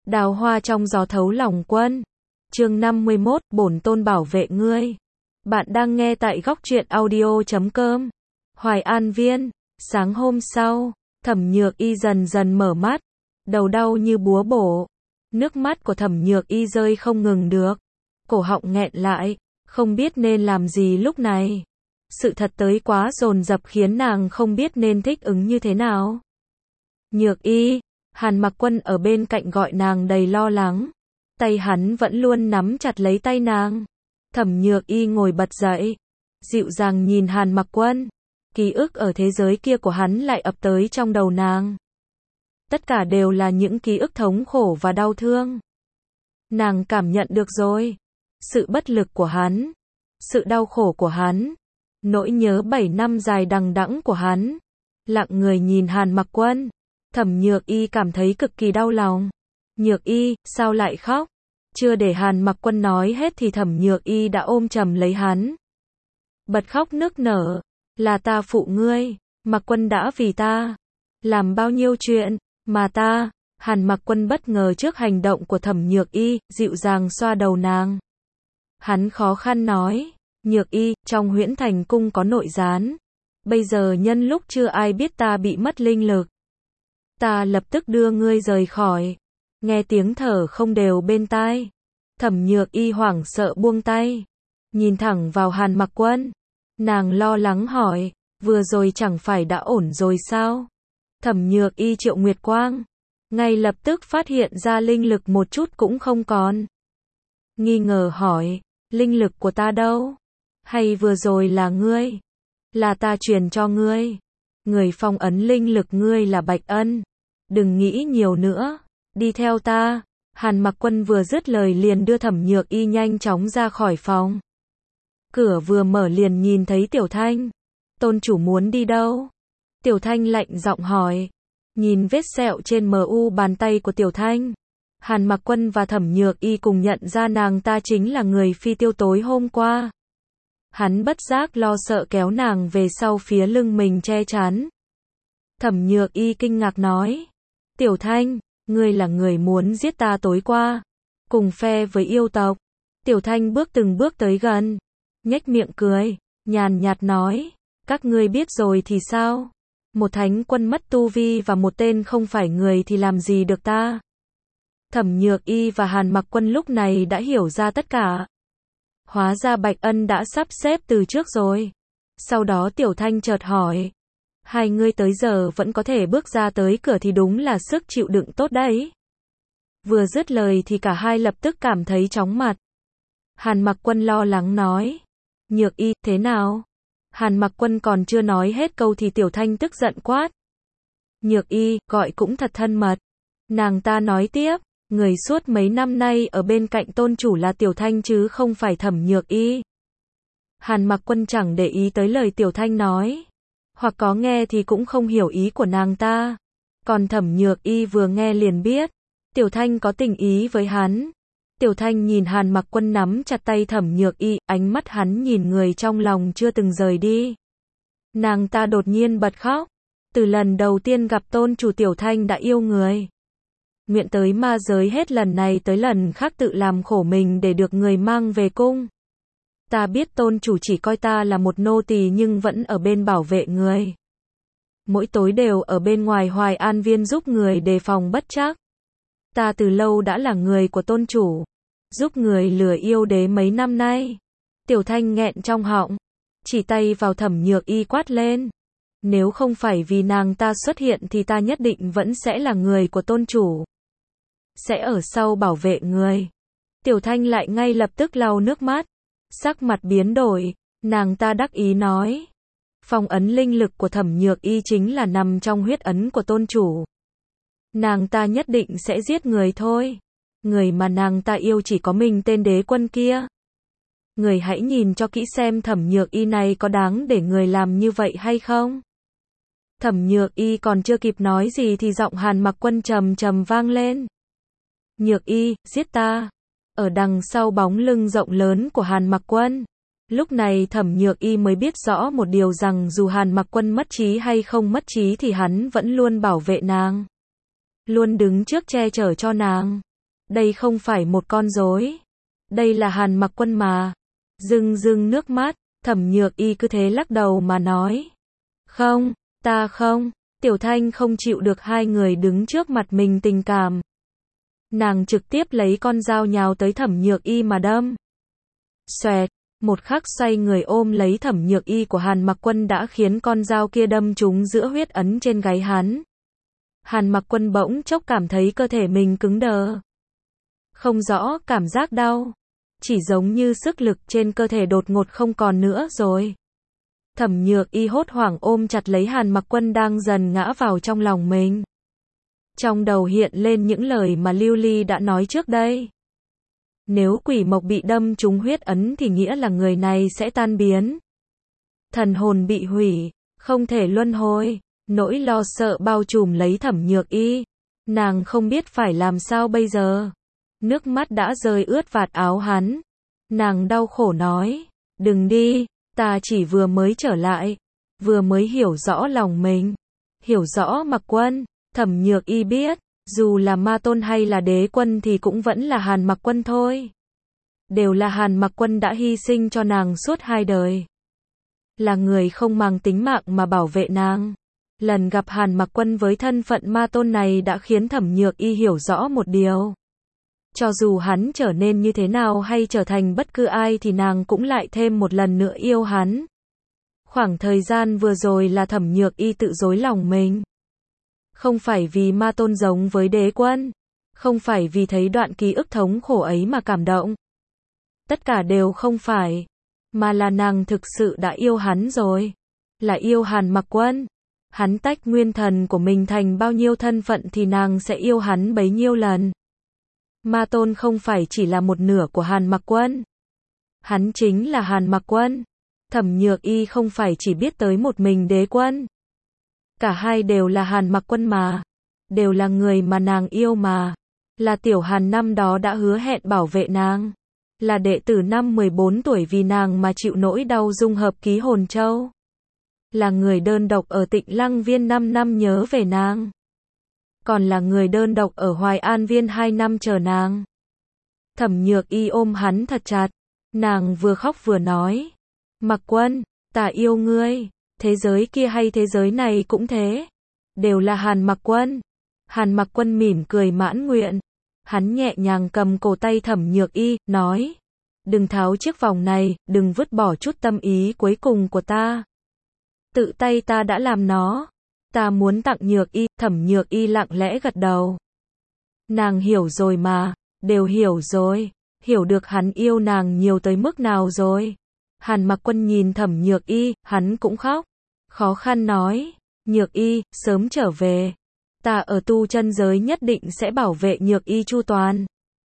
Đào hoa trong gió thấu lòng quân. Chương 51, bổn tôn bảo vệ ngươi. Bạn đang nghe tại góc truyện audio.com. Hoài An Viên. Sáng hôm sau, Thẩm Nhược Y dần dần mở mắt, đầu đau như búa bổ. Nước mắt của Thẩm Nhược Y rơi không ngừng được, cổ họng nghẹn lại, không biết nên làm gì lúc này. Sự thật tới quá dồn dập khiến nàng không biết nên thích ứng như thế nào. Nhược Y, Hàn Mặc Quân ở bên cạnh gọi nàng đầy lo lắng. Tay hắn vẫn luôn nắm chặt lấy tay nàng. Thẩm Nhược Y ngồi bật dậy, dịu dàng nhìn Hàn Mặc Quân. Ký ức ở thế giới kia của hắn lại ập tới trong đầu nàng. Tất cả đều là những ký ức thống khổ và đau thương. Nàng cảm nhận được rồi. Sự bất lực của hắn. Sự đau khổ của hắn. Nỗi nhớ 7 năm dài đằng đẵng của hắn. Lặng người nhìn Hàn Mặc Quân. Thẩm Nhược Y cảm thấy cực kỳ đau lòng. Nhược Y, sao lại khóc? Chưa để Hàn Mặc Quân nói hết thì Thẩm Nhược Y đã ôm chầm lấy hắn. Bật khóc nức nở. Là ta phụ ngươi, Mặc Quân đã vì ta làm bao nhiêu chuyện, mà ta. Hàn Mặc Quân bất ngờ trước hành động của Thẩm Nhược Y, dịu dàng xoa đầu nàng. Hắn khó khăn nói, Nhược Y, trong Huyễn Thành Cung có nội gián. Bây giờ nhân lúc chưa ai biết ta bị mất linh lực, ta lập tức đưa ngươi rời khỏi. Nghe tiếng thở không đều bên tai, Thẩm Nhược Y hoảng sợ buông tay, nhìn thẳng vào Hàn Mặc Quân. Nàng lo lắng hỏi, vừa rồi chẳng phải đã ổn rồi sao? Thẩm Nhược Y triệu nguyệt quang, ngay lập tức phát hiện ra linh lực một chút cũng không còn. Nghi ngờ hỏi, linh lực của ta đâu? Hay vừa rồi là ngươi? Là ta truyền cho ngươi. Người phong ấn linh lực ngươi là Bạch Ân. Đừng nghĩ nhiều nữa, đi theo ta. Hàn Mặc Quân vừa dứt lời liền đưa Thẩm Nhược Y nhanh chóng ra khỏi phòng. Cửa vừa mở liền nhìn thấy Tiểu Thanh. Tôn chủ muốn đi đâu? Tiểu Thanh lạnh giọng hỏi. Nhìn vết sẹo trên mu bàn tay của Tiểu Thanh, Hàn Mặc Quân và Thẩm Nhược Y cùng nhận ra nàng ta chính là người phi tiêu tối hôm qua. Hắn bất giác lo sợ kéo nàng về sau phía lưng mình che chắn. Thẩm Nhược Y kinh ngạc nói. Tiểu Thanh, ngươi là người muốn giết ta tối qua, cùng phe với yêu tộc. Tiểu Thanh từng bước tới gần, nhếch miệng cười, nhàn nhạt nói, các ngươi biết rồi thì sao? Một thánh quân mất tu vi và một tên không phải người thì làm gì được ta? Thẩm Nhược Y và Hàn Mặc Quân lúc này đã hiểu ra tất cả. Hóa ra Bạch Ân đã sắp xếp từ trước rồi. Sau đó Tiểu Thanh chợt hỏi, hai ngươi tới giờ vẫn có thể bước ra tới cửa thì đúng là sức chịu đựng tốt đấy. Vừa dứt lời thì cả hai lập tức cảm thấy chóng mặt. Hàn Mặc Quân lo lắng nói, Nhược Y, thế nào? Hàn Mặc Quân còn chưa nói hết câu thì Tiểu Thanh tức giận quát. Nhược Y, gọi cũng thật thân mật. Nàng ta nói tiếp, người suốt mấy năm nay ở bên cạnh tôn chủ là Tiểu Thanh chứ không phải Thẩm Nhược Y. Hàn Mặc Quân chẳng để ý tới lời Tiểu Thanh nói, hoặc có nghe thì cũng không hiểu ý của nàng ta. Còn Thẩm Nhược Y vừa nghe liền biết, Tiểu Thanh có tình ý với hắn. Tiểu Thanh nhìn Hàn Mặc Quân nắm chặt tay Thẩm Nhược Y, ánh mắt hắn nhìn người trong lòng chưa từng rời đi. Nàng ta đột nhiên bật khóc. Từ lần đầu tiên gặp tôn chủ Tiểu Thanh đã yêu người. Nguyện tới ma giới hết lần này tới lần khác tự làm khổ mình để được người mang về cung. Ta biết tôn chủ chỉ coi ta là một nô tỳ nhưng vẫn ở bên bảo vệ người. Mỗi tối đều ở bên ngoài Hoài An Viên giúp người đề phòng bất trắc. Ta từ lâu đã là người của tôn chủ, giúp người lừa yêu đế mấy năm nay. Tiểu Thanh nghẹn trong họng, chỉ tay vào Thẩm Nhược Y quát lên. Nếu không phải vì nàng ta xuất hiện thì ta nhất định vẫn sẽ là người của tôn chủ. Sẽ ở sau bảo vệ người. Tiểu Thanh lại ngay lập tức lau nước mắt. Sắc mặt biến đổi, nàng ta đắc ý nói. Phong ấn linh lực của Thẩm Nhược Y chính là nằm trong huyết ấn của tôn chủ. Nàng ta nhất định sẽ giết người thôi. Người mà nàng ta yêu chỉ có mình tên đế quân kia. Người hãy nhìn cho kỹ xem Thẩm Nhược Y này có đáng để người làm như vậy hay không. Thẩm Nhược Y còn chưa kịp nói gì thì giọng Hàn Mặc Quân trầm trầm vang lên. Nhược Y, giết ta. Ở đằng sau bóng lưng rộng lớn của Hàn Mặc Quân, lúc này Thẩm Nhược Y mới biết rõ một điều rằng dù Hàn Mặc Quân mất trí hay không mất trí thì hắn vẫn luôn bảo vệ nàng. Luôn đứng trước che chở cho nàng. Đây không phải một con rối. Đây là Hàn Mặc Quân mà. Rưng rưng nước mắt, Thẩm Nhược Y cứ thế lắc đầu mà nói. Không, ta không. Tiểu Thanh không chịu được hai người đứng trước mặt mình tình cảm. Nàng trực tiếp lấy con dao nhào tới Thẩm Nhược Y mà đâm. Xoẹt, một khắc xoay người ôm lấy Thẩm Nhược Y của Hàn Mặc Quân đã khiến con dao kia đâm trúng giữa huyết ấn trên gáy hắn. Hàn Mặc Quân bỗng chốc cảm thấy cơ thể mình cứng đờ. Không rõ cảm giác đau, chỉ giống như sức lực trên cơ thể đột ngột không còn nữa rồi. Thẩm Nhược Y hốt hoảng ôm chặt lấy Hàn Mặc Quân đang dần ngã vào trong lòng mình. Trong đầu hiện lên những lời mà Lưu Ly đã nói trước đây. Nếu quỷ mộc bị đâm trúng huyết ấn thì nghĩa là người này sẽ tan biến. Thần hồn bị hủy, không thể luân hồi. Nỗi lo sợ bao trùm lấy Thẩm Nhược Y. Nàng không biết phải làm sao bây giờ. Nước mắt đã rơi ướt vạt áo hắn. Nàng đau khổ nói, đừng đi, ta chỉ vừa mới trở lại, vừa mới hiểu rõ lòng mình, hiểu rõ Mặc Quân. Thẩm Nhược Y biết, dù là ma tôn hay là đế quân thì cũng vẫn là Hàn Mặc Quân thôi. Đều là Hàn Mặc Quân đã hy sinh cho nàng suốt 2 đời. Là người không mang tính mạng mà bảo vệ nàng. Lần gặp Hàn Mặc Quân với thân phận ma tôn này đã khiến Thẩm Nhược Y hiểu rõ một điều. Cho dù hắn trở nên như thế nào hay trở thành bất cứ ai thì nàng cũng lại thêm một lần nữa yêu hắn. Khoảng thời gian vừa rồi là Thẩm Nhược Y tự dối lòng mình. Không phải vì ma tôn giống với đế quân. Không phải vì thấy đoạn ký ức thống khổ ấy mà cảm động. Tất cả đều không phải. Mà là nàng thực sự đã yêu hắn rồi. Là yêu Hàn Mặc Quân. Hắn tách nguyên thần của mình thành bao nhiêu thân phận thì nàng sẽ yêu hắn bấy nhiêu lần. Ma tôn không phải chỉ là một nửa của Hàn Mặc Quân. Hắn chính là Hàn Mặc Quân. Thẩm Nhược Y không phải chỉ biết tới một mình đế quân. Cả hai đều là Hàn Mặc Quân mà. Đều là người mà nàng yêu mà. Là Tiểu Hàn năm đó đã hứa hẹn bảo vệ nàng. Là đệ tử năm 14 tuổi vì nàng mà chịu nỗi đau dung hợp ký hồn châu. Là người đơn độc ở Tịnh Lăng Viên 5 năm nhớ về nàng. Còn là người đơn độc ở Hoài An Viên 2 năm chờ nàng. Thẩm Nhược Y ôm hắn thật chặt. Nàng vừa khóc vừa nói. Mặc Quân, ta yêu ngươi. Thế giới kia hay thế giới này cũng thế. Đều là Hàn Mặc Quân. Hàn Mặc Quân mỉm cười mãn nguyện. Hắn nhẹ nhàng cầm cổ tay Thẩm Nhược Y, nói. Đừng tháo chiếc vòng này, đừng vứt bỏ chút tâm ý cuối cùng của ta. Tự tay ta đã làm nó. Ta muốn tặng Nhược Y. Thẩm Nhược Y lặng lẽ gật đầu. Nàng hiểu rồi mà. Đều hiểu rồi. Hiểu được hắn yêu nàng nhiều tới mức nào rồi. Hàn Mặc Quân nhìn Thẩm Nhược Y, hắn cũng khóc. Khó khăn nói. Nhược Y, sớm trở về. Ta ở tu chân giới nhất định sẽ bảo vệ Nhược Y chu toàn.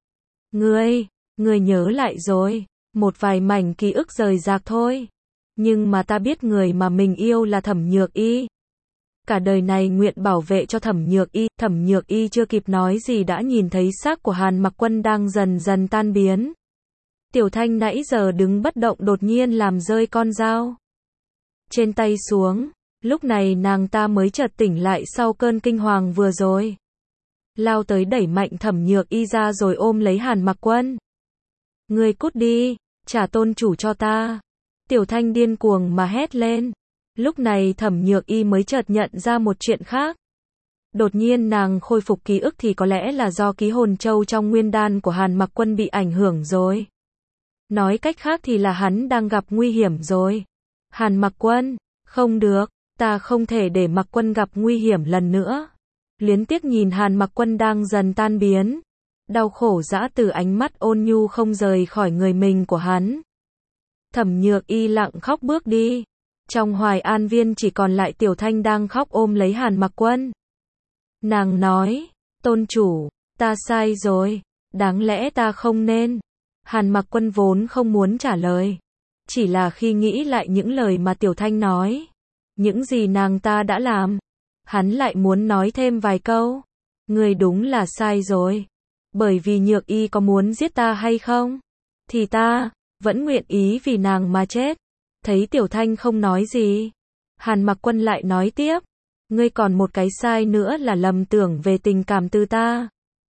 Ngươi nhớ lại rồi. Một vài mảnh ký ức rời rạc thôi. Nhưng mà ta biết người mà mình yêu là Thẩm Nhược Y. Cả đời này nguyện bảo vệ cho Thẩm Nhược Y. Thẩm Nhược Y chưa kịp nói gì đã nhìn thấy xác của Hàn Mặc Quân đang dần dần tan biến. Tiểu Thanh nãy giờ đứng bất động đột nhiên làm rơi con dao trên tay xuống. Lúc này nàng ta mới chợt tỉnh lại sau cơn kinh hoàng vừa rồi. Lao tới đẩy mạnh Thẩm Nhược Y ra rồi ôm lấy Hàn Mặc Quân. Ngươi cút đi, trả tôn chủ cho ta. Tiểu Thanh điên cuồng mà hét lên. Lúc này Thẩm Nhược Y mới chợt nhận ra một chuyện khác. Đột nhiên nàng khôi phục ký ức thì có lẽ là do ký hồn châu trong nguyên đan của Hàn Mặc Quân bị ảnh hưởng rồi. Nói cách khác thì là hắn đang gặp nguy hiểm rồi. Hàn Mặc Quân, không được, ta không thể để Mặc Quân gặp nguy hiểm lần nữa. Luyến tiếc nhìn Hàn Mặc Quân đang dần tan biến. Đau khổ dã từ ánh mắt ôn nhu không rời khỏi người mình của hắn. Thẩm Nhược Y lặng khóc bước đi. Trong Hoài An Viên chỉ còn lại Tiểu Thanh đang khóc ôm lấy Hàn Mặc Quân. Nàng nói, tôn chủ, ta sai rồi, đáng lẽ ta không nên. Hàn Mặc Quân vốn không muốn trả lời. Chỉ là khi nghĩ lại những lời mà Tiểu Thanh nói, những gì nàng ta đã làm, hắn lại muốn nói thêm vài câu. Ngươi đúng là sai rồi. Bởi vì Nhược Y có muốn giết ta hay không? Thì ta vẫn nguyện ý vì nàng mà chết. Thấy Tiểu Thanh không nói gì, Hàn Mặc Quân lại nói tiếp. Ngươi còn một cái sai nữa là lầm tưởng về tình cảm từ ta.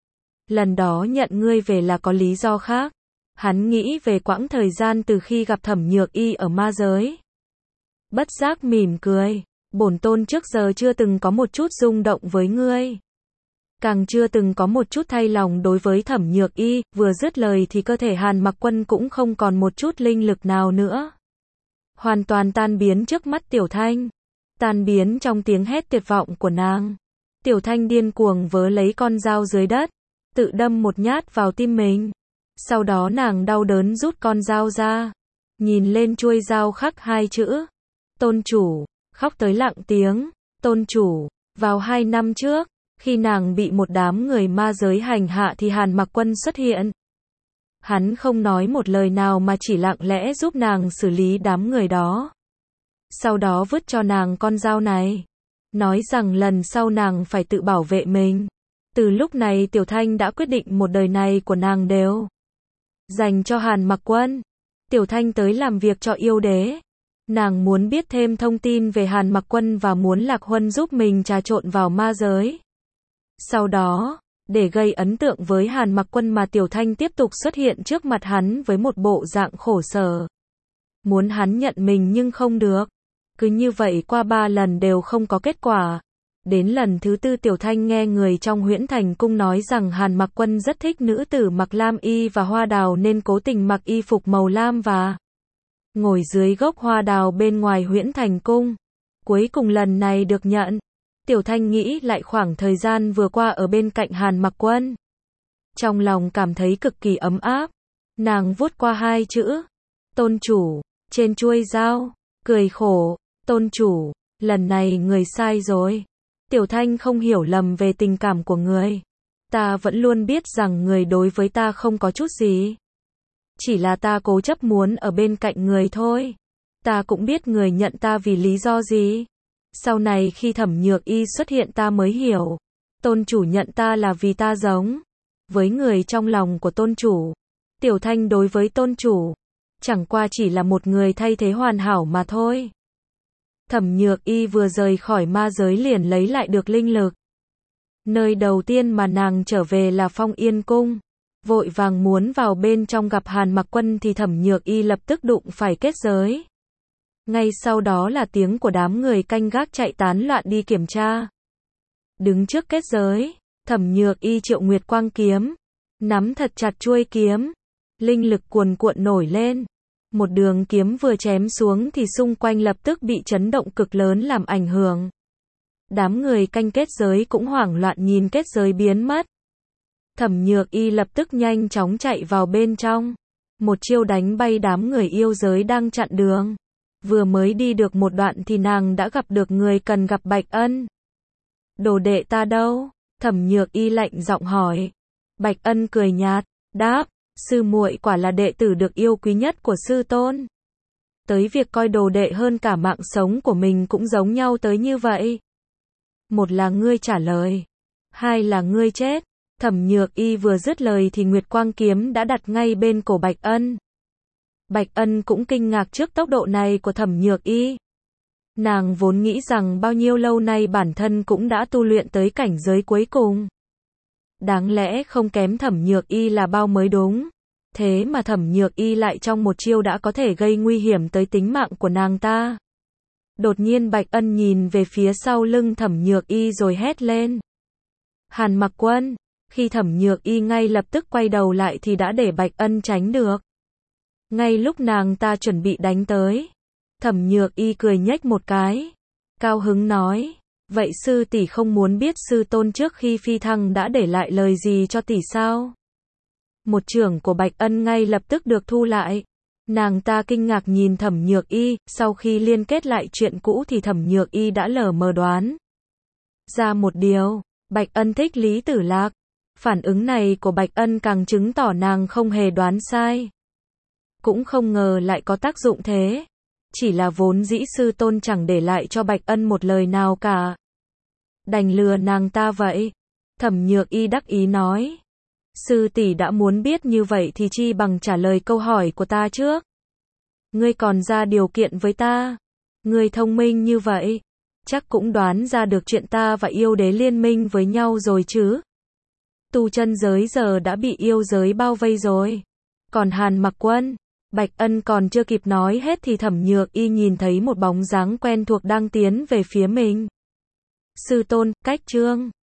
lần đó nhận ngươi về là có lý do khác. Hắn nghĩ về quãng thời gian từ khi gặp Thẩm Nhược Y ở ma giới. Bất giác mỉm cười, bổn tôn trước giờ chưa từng có một chút rung động với ngươi. Càng chưa từng có một chút thay lòng đối với Thẩm Nhược Y, vừa dứt lời thì cơ thể Hàn Mặc Quân cũng không còn một chút linh lực nào nữa. Hoàn toàn tan biến trước mắt Tiểu Thanh, tan biến trong tiếng hét tuyệt vọng của nàng. Tiểu Thanh điên cuồng vớ lấy con dao dưới đất, tự đâm một nhát vào tim mình. Sau đó nàng đau đớn rút con dao ra, nhìn lên chuôi dao khắc hai chữ, tôn chủ, khóc tới lặng tiếng, tôn chủ. Vào 2 năm trước, khi nàng bị một đám người ma giới hành hạ thì Hàn Mặc Quân xuất hiện. Hắn không nói một lời nào mà chỉ lặng lẽ giúp nàng xử lý đám người đó. Sau đó vứt cho nàng con dao này, nói rằng lần sau nàng phải tự bảo vệ mình. Từ lúc này Tiểu Thanh đã quyết định một đời này của nàng đều dành cho Hàn Mặc Quân. Tiểu Thanh tới làm việc cho yêu đế. Nàng muốn biết thêm thông tin về Hàn Mặc Quân và muốn Lạc Huân giúp mình trà trộn vào ma giới. Sau đó, để gây ấn tượng với Hàn Mặc Quân mà Tiểu Thanh tiếp tục xuất hiện trước mặt hắn với một bộ dạng khổ sở. Muốn hắn nhận mình nhưng không được. Cứ như vậy qua 3 lần đều không có kết quả. Đến lần thứ 4 Tiểu Thanh nghe người trong Huyễn Thành Cung nói rằng Hàn Mặc Quân rất thích nữ tử mặc lam y và hoa đào nên cố tình mặc y phục màu lam và ngồi dưới gốc hoa đào bên ngoài Huyễn Thành Cung. Cuối cùng lần này được nhận. Tiểu Thanh nghĩ lại khoảng thời gian vừa qua ở bên cạnh Hàn Mặc Quân. Trong lòng cảm thấy cực kỳ ấm áp. Nàng vuốt qua 2 chữ, tôn chủ, trên chuôi dao, cười khổ, tôn chủ, lần này người sai rồi. Tiểu Thanh không hiểu lầm về tình cảm của người. Ta vẫn luôn biết rằng người đối với ta không có chút gì. Chỉ là ta cố chấp muốn ở bên cạnh người thôi. Ta cũng biết người nhận ta vì lý do gì. Sau này khi Thẩm Nhược Y xuất hiện ta mới hiểu. Tôn chủ nhận ta là vì ta giống với người trong lòng của tôn chủ. Tiểu Thanh đối với tôn chủ chẳng qua chỉ là một người thay thế hoàn hảo mà thôi. Thẩm Nhược Y vừa rời khỏi ma giới liền lấy lại được linh lực. Nơi đầu tiên mà nàng trở về là Phong Yên Cung. Vội vàng muốn vào bên trong gặp Hàn Mặc Quân thì Thẩm Nhược Y lập tức đụng phải kết giới. Ngay sau đó là tiếng của đám người canh gác chạy tán loạn đi kiểm tra. Đứng trước kết giới, Thẩm Nhược Y triệu Nguyệt Quang kiếm, nắm thật chặt chuôi kiếm, linh lực cuồn cuộn nổi lên. Một đường kiếm vừa chém xuống thì xung quanh lập tức bị chấn động cực lớn làm ảnh hưởng. Đám người canh kết giới cũng hoảng loạn nhìn kết giới biến mất. Thẩm Nhược Y lập tức nhanh chóng chạy vào bên trong. Một chiêu đánh bay đám người yêu giới đang chặn đường. Vừa mới đi được một đoạn thì nàng đã gặp được người cần gặp Bạch Ân. Đồ đệ ta đâu? Thẩm Nhược Y lạnh giọng hỏi. Bạch Ân cười nhạt, đáp, sư muội quả là đệ tử được yêu quý nhất của sư tôn. Tới việc coi đồ đệ hơn cả mạng sống của mình cũng giống nhau tới như vậy. Một là ngươi trả lời, hai là ngươi chết. Thẩm Nhược Y vừa dứt lời thì Nguyệt Quang kiếm đã đặt ngay bên cổ Bạch Ân. Bạch Ân cũng kinh ngạc trước tốc độ này của Thẩm Nhược Y. Nàng vốn nghĩ rằng bao nhiêu lâu nay bản thân cũng đã tu luyện tới cảnh giới cuối cùng. Đáng lẽ không kém Thẩm Nhược Y là bao mới đúng. Thế mà Thẩm Nhược Y lại trong một chiêu đã có thể gây nguy hiểm tới tính mạng của nàng ta. Đột nhiên Bạch Ân nhìn về phía sau lưng Thẩm Nhược Y rồi hét lên. Hàn Mặc Quân. Khi Thẩm Nhược Y ngay lập tức quay đầu lại thì đã để Bạch Ân tránh được. Ngay lúc nàng ta chuẩn bị đánh tới, Thẩm Nhược Y cười nhếch một cái, cao hứng nói, vậy sư tỷ không muốn biết sư tôn trước khi phi thăng đã để lại lời gì cho tỷ sao? Một chưởng của Bạch Ân ngay lập tức được thu lại. Nàng ta kinh ngạc nhìn Thẩm Nhược Y, sau khi liên kết lại chuyện cũ thì Thẩm Nhược Y đã lờ mờ đoán ra một điều, Bạch Ân thích Lý Tử Lạc. Phản ứng này của Bạch Ân càng chứng tỏ nàng không hề đoán sai. Cũng không ngờ lại có tác dụng thế. Chỉ là vốn dĩ sư tôn chẳng để lại cho Bạch Ân một lời nào cả. Đành lừa nàng ta vậy. Thẩm Nhược Y đắc ý nói. Sư tỷ đã muốn biết như vậy thì chi bằng trả lời câu hỏi của ta trước. Ngươi còn ra điều kiện với ta. Ngươi thông minh như vậy, chắc cũng đoán ra được chuyện ta và yêu đế liên minh với nhau rồi chứ. tu chân giới giờ đã bị yêu giới bao vây rồi. Còn Hàn Mặc Quân, Bạch Ân còn chưa kịp nói hết thì Thẩm Nhược Y nhìn thấy một bóng dáng quen thuộc đang tiến về phía mình. Sư tôn, cách trương.